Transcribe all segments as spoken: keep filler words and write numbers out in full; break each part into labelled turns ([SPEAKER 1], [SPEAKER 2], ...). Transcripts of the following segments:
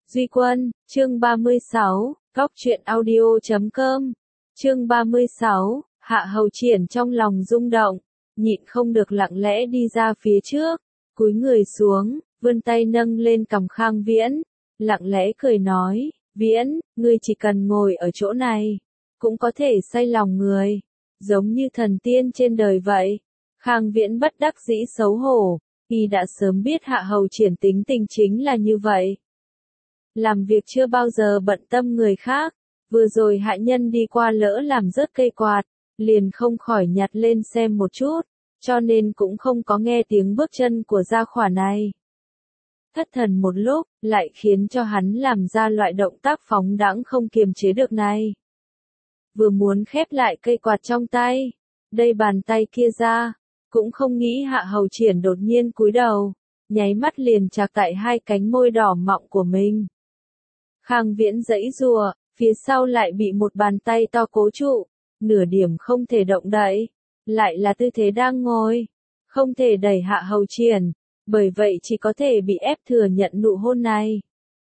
[SPEAKER 1] Duy Quân, chương ba mươi sáu, góc truyện audio chấm com, chương ba mươi sáu, Hạ Hầu Triển trong lòng rung động, nhịn không được lặng lẽ đi ra phía trước, cúi người xuống, vươn tay nâng lên cằm Khang Viễn, lặng lẽ cười nói, Viễn, ngươi chỉ cần ngồi ở chỗ này, cũng có thể say lòng người, giống như thần tiên trên đời vậy. Khang Viễn bất đắc dĩ xấu hổ, y đã sớm biết Hạ Hầu Triển tính tình chính là như vậy. Làm việc chưa bao giờ bận tâm người khác, vừa rồi hạ nhân đi qua lỡ làm rớt cây quạt, liền không khỏi nhặt lên xem một chút, cho nên cũng không có nghe tiếng bước chân của gia khỏa này. Thất thần một lúc, lại khiến cho hắn làm ra loại động tác phóng đãng không kiềm chế được này. Vừa muốn khép lại cây quạt trong tay, đây bàn tay kia ra, cũng không nghĩ Hạ Hầu Triển đột nhiên cúi đầu, nháy mắt liền chạc tại hai cánh môi đỏ mọng của mình. Khang Viễn giãy giụa, phía sau lại bị một bàn tay to cố trụ, nửa điểm không thể động đậy, lại là tư thế đang ngồi, không thể đẩy Hạ Hầu Triển, bởi vậy chỉ có thể bị ép thừa nhận nụ hôn này.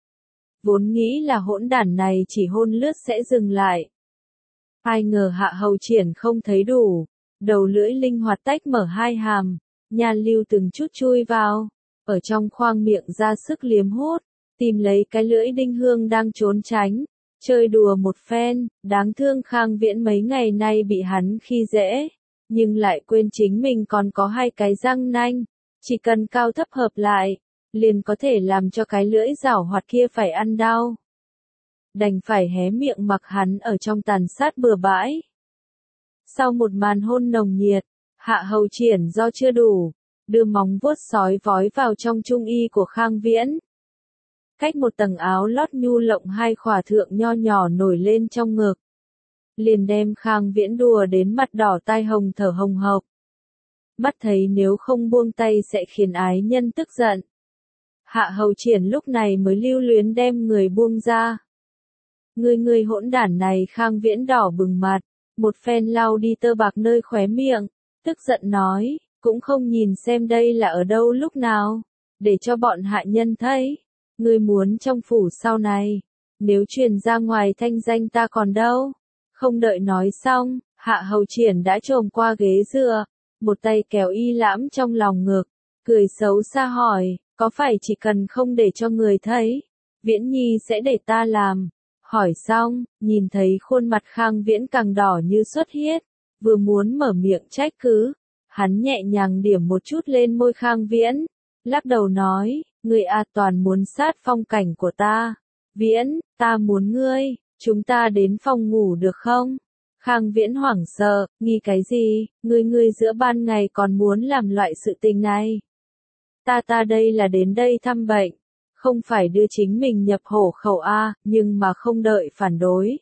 [SPEAKER 1] Vốn nghĩ là hỗn đản này chỉ hôn lướt sẽ dừng lại. Ai ngờ Hạ Hầu Triển không thấy đủ, đầu lưỡi linh hoạt tách mở hai hàm, nhan lưu từng chút chui vào, ở trong khoang miệng ra sức liếm hút, tìm lấy cái lưỡi đinh hương đang trốn tránh, chơi đùa một phen, đáng thương Khang Viễn mấy ngày nay bị hắn khi dễ, nhưng lại quên chính mình còn có hai cái răng nanh, chỉ cần cao thấp hợp lại, liền có thể làm cho cái lưỡi giảo hoạt kia phải ăn đau. Đành phải hé miệng mặc hắn ở trong tàn sát bừa bãi. Sau một màn hôn nồng nhiệt, Hạ Hầu Triển do chưa đủ, đưa móng vuốt sói vói vào trong trung y của Khang Viễn. Cách một tầng áo lót nhu lộng hai khỏa thượng nho nhỏ nổi lên trong ngực. Liền đem Khang Viễn đùa đến mặt đỏ tai hồng thở hồng hộc. Mắt thấy nếu không buông tay sẽ khiến ái nhân tức giận. Hạ Hầu Triển lúc này mới lưu luyến đem người buông ra. Người người hỗn đản này Khang Viễn đỏ bừng mặt, một phen lau đi tơ bạc nơi khóe miệng, tức giận nói, cũng không nhìn xem đây là ở đâu lúc nào, để cho bọn hạ nhân thấy. Ngươi muốn trong phủ sau này, nếu truyền ra ngoài thanh danh ta còn đâu. Không đợi nói xong, Hạ Hầu Triển đã chồm qua ghế dựa, một tay kéo y lãm trong lòng ngực, cười xấu xa hỏi, có phải chỉ cần không để cho người thấy, Viễn Nhi sẽ để ta làm. Hỏi xong, nhìn thấy khuôn mặt Khang Viễn càng đỏ như xuất huyết, vừa muốn mở miệng trách cứ, hắn nhẹ nhàng điểm một chút lên môi Khang Viễn, lắc đầu nói, ngươi a toàn muốn sát phong cảnh của ta. Viễn, ta muốn ngươi, chúng ta đến phòng ngủ được không? Khang Viễn hoảng sợ, nghi cái gì, ngươi ngươi giữa ban ngày còn muốn làm loại sự tình này. Ta ta đây là đến đây thăm bệnh, không phải đưa chính mình nhập hổ khẩu A, nhưng mà không đợi phản đối.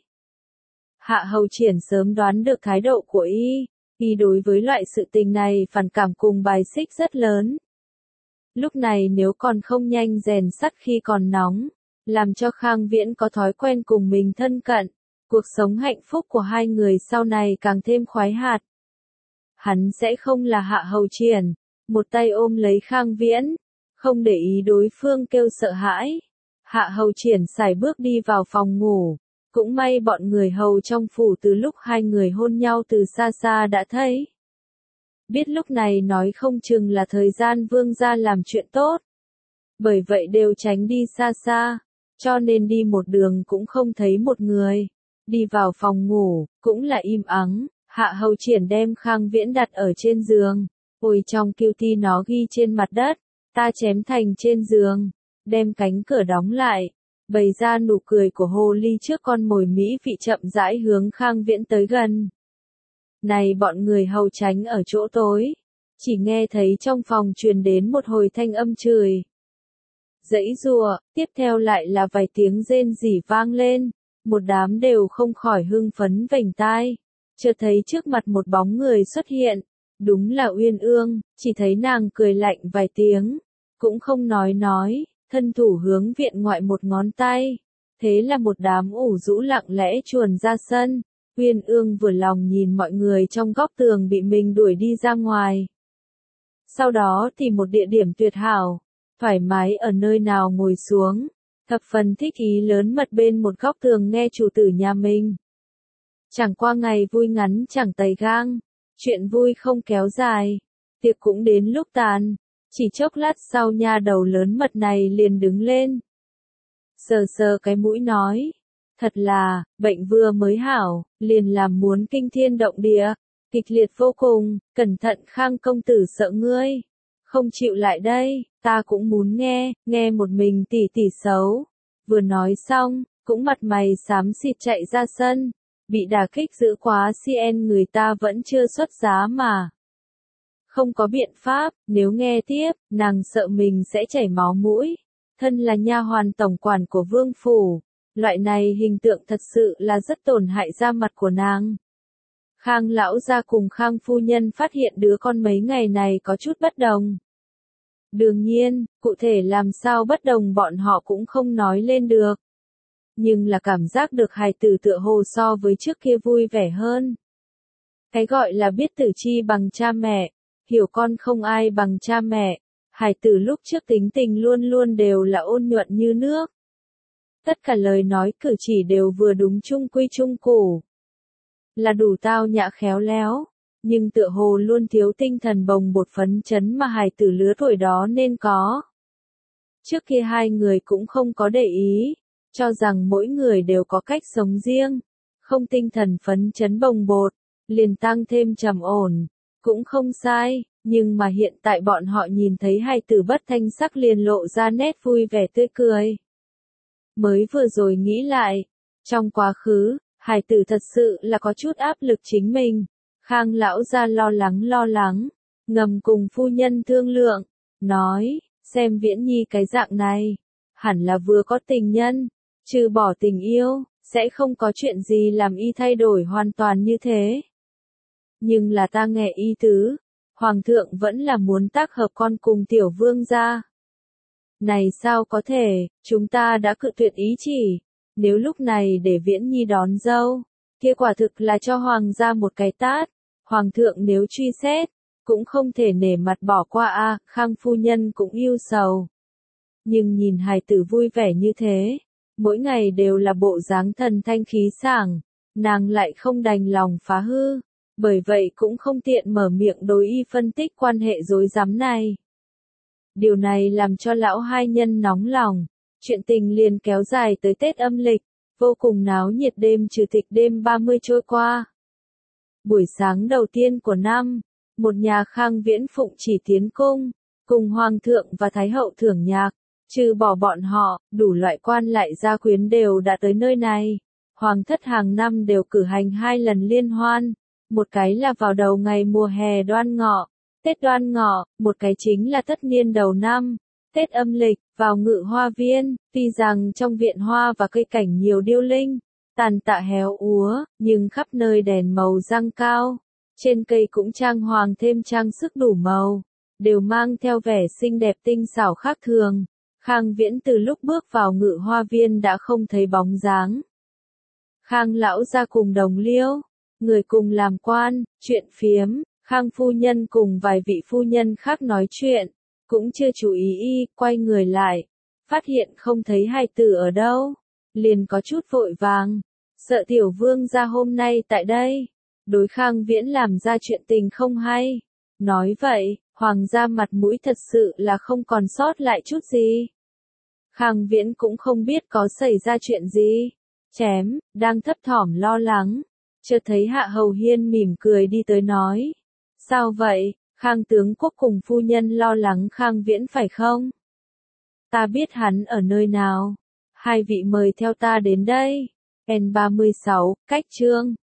[SPEAKER 1] Hạ Hầu Triển sớm đoán được thái độ của y, y đối với loại sự tình này phản cảm cùng bài xích rất lớn. Lúc này nếu còn không nhanh rèn sắt khi còn nóng, làm cho Khang Viễn có thói quen cùng mình thân cận, cuộc sống hạnh phúc của hai người sau này càng thêm khoái hoạt. Hắn sẽ không là Hạ Hầu Triển, một tay ôm lấy Khang Viễn, không để ý đối phương kêu sợ hãi. Hạ Hầu Triển sải bước đi vào phòng ngủ, cũng may bọn người hầu trong phủ từ lúc hai người hôn nhau từ xa xa đã thấy. Biết lúc này nói không chừng là thời gian vương gia làm chuyện tốt. Bởi vậy đều tránh đi xa xa, cho nên đi một đường cũng không thấy một người. Đi vào phòng ngủ, cũng là im ắng, Hạ Hầu Triển đem Khang Viễn đặt ở trên giường. Ôi trong kiêu ti nó ghi trên mặt đất, ta chém thành trên giường, đem cánh cửa đóng lại, bày ra nụ cười của hồ ly trước con mồi mỹ vị chậm rãi hướng Khang Viễn tới gần. Này bọn người hầu tránh ở chỗ tối, chỉ nghe thấy trong phòng truyền đến một hồi thanh âm chửi. Giãy giụa, tiếp theo lại là vài tiếng rên rỉ vang lên, một đám đều không khỏi hưng phấn vành tai, chợt thấy trước mặt một bóng người xuất hiện, đúng là Uyên Ương, chỉ thấy nàng cười lạnh vài tiếng, cũng không nói nói, thân thủ hướng viện ngoại một ngón tay, thế là một đám ủ rũ lặng lẽ chuồn ra sân. Uyên Ương vừa lòng nhìn mọi người trong góc tường bị mình đuổi đi ra ngoài. Sau đó tìm một địa điểm tuyệt hảo, thoải mái ở nơi nào ngồi xuống, thập phần thích ý lớn mật bên một góc tường nghe chủ tử nhà mình. Chẳng qua ngày vui ngắn chẳng tày gang, chuyện vui không kéo dài, tiệc cũng đến lúc tàn, chỉ chốc lát sau nha đầu lớn mật này liền đứng lên. Sờ sờ cái mũi nói, thật là, bệnh vừa mới hảo, liền làm muốn kinh thiên động địa, kịch liệt vô cùng, cẩn thận Khang công tử sợ ngươi, không chịu lại đây, ta cũng muốn nghe, nghe một mình tỉ tỉ xấu. Vừa nói xong, cũng mặt mày xám xịt chạy ra sân, bị đả kích dữ quá cn người ta vẫn chưa xuất giá mà. Không có biện pháp, nếu nghe tiếp, nàng sợ mình sẽ chảy máu mũi. Thân là nha hoàn tổng quản của vương phủ, loại này hình tượng thật sự là rất tổn hại da mặt của nàng. Khang lão gia cùng Khang phu nhân phát hiện đứa con mấy ngày này có chút bất đồng. Đương nhiên, cụ thể làm sao bất đồng bọn họ cũng không nói lên được. Nhưng là cảm giác được hài tử tựa hồ so với trước kia vui vẻ hơn. Cái gọi là biết tử chi bằng cha mẹ, hiểu con không ai bằng cha mẹ. Hài tử lúc trước tính tình luôn luôn đều là ôn nhuận như nước. Tất cả lời nói cử chỉ đều vừa đúng chung quy chung củ. Là đủ tao nhã khéo léo, nhưng tựa hồ luôn thiếu tinh thần bồng bột phấn chấn mà hài tử lứa tuổi đó nên có. Trước kia hai người cũng không có để ý, cho rằng mỗi người đều có cách sống riêng, không tinh thần phấn chấn bồng bột, liền tăng thêm trầm ổn, cũng không sai. Nhưng mà hiện tại bọn họ nhìn thấy hài tử bất thanh sắc liền lộ ra nét vui vẻ tươi cười. Mới vừa rồi nghĩ lại, trong quá khứ, hài tử thật sự là có chút áp lực chính mình. Khang lão gia lo lắng lo lắng, ngầm cùng phu nhân thương lượng, nói, xem Viễn Nhi cái dạng này, hẳn là vừa có tình nhân, trừ bỏ tình yêu, sẽ không có chuyện gì làm y thay đổi hoàn toàn như thế. Nhưng là ta nghe y tứ. Hoàng thượng vẫn là muốn tác hợp con cùng tiểu vương gia. Này sao có thể, chúng ta đã cự tuyệt ý chỉ, nếu lúc này để Viễn Nhi đón dâu, kia quả thực là cho hoàng gia một cái tát, hoàng thượng nếu truy xét, cũng không thể nể mặt bỏ qua a. À, Khang phu nhân cũng yêu sầu. Nhưng nhìn hài tử vui vẻ như thế, mỗi ngày đều là bộ dáng thần thanh khí sảng, nàng lại không đành lòng phá hư. Bởi vậy cũng không tiện mở miệng đối y phân tích quan hệ rối rắm này. Điều này làm cho lão hai nhân nóng lòng, chuyện tình liền kéo dài tới Tết âm lịch, vô cùng náo nhiệt đêm trừ tịch đêm ba mươi trôi qua. Buổi sáng đầu tiên của năm, một nhà Khang Viễn phụng chỉ tiến cung, cùng Hoàng thượng và Thái hậu thưởng nhạc, trừ bỏ bọn họ, đủ loại quan lại gia quyến đều đã tới nơi này. Hoàng thất hàng năm đều cử hành hai lần liên hoan. Một cái là vào đầu ngày mùa hè Đoan Ngọ, Tết Đoan Ngọ, một cái chính là tất niên đầu năm, Tết âm lịch, vào Ngự Hoa Viên. Tuy rằng trong viện hoa và cây cảnh nhiều điêu linh, tàn tạ héo úa, nhưng khắp nơi đèn màu răng cao, trên cây cũng trang hoàng thêm trang sức đủ màu, đều mang theo vẻ xinh đẹp tinh xảo khác thường. Khang Viễn từ lúc bước vào Ngự Hoa Viên đã không thấy bóng dáng. Khang lão gia cùng đồng liêu, người cùng làm quan, chuyện phiếm, Khang phu nhân cùng vài vị phu nhân khác nói chuyện, cũng chưa chú ý y, quay người lại, phát hiện không thấy hài tử ở đâu, liền có chút vội vàng, sợ tiểu vương gia hôm nay tại đây, đối Khang Viễn làm ra chuyện tình không hay. Nói vậy, hoàng gia mặt mũi thật sự là không còn sót lại chút gì. Khang Viễn cũng không biết có xảy ra chuyện gì, chém, đang thấp thỏm lo lắng. Chợt thấy Hạ Hầu Hiên mỉm cười đi tới nói. Sao vậy, Khang tướng quốc cùng phu nhân lo lắng Khang Viễn phải không? Ta biết hắn ở nơi nào. Hai vị mời theo ta đến đây. N ba mươi sáu, cách chương.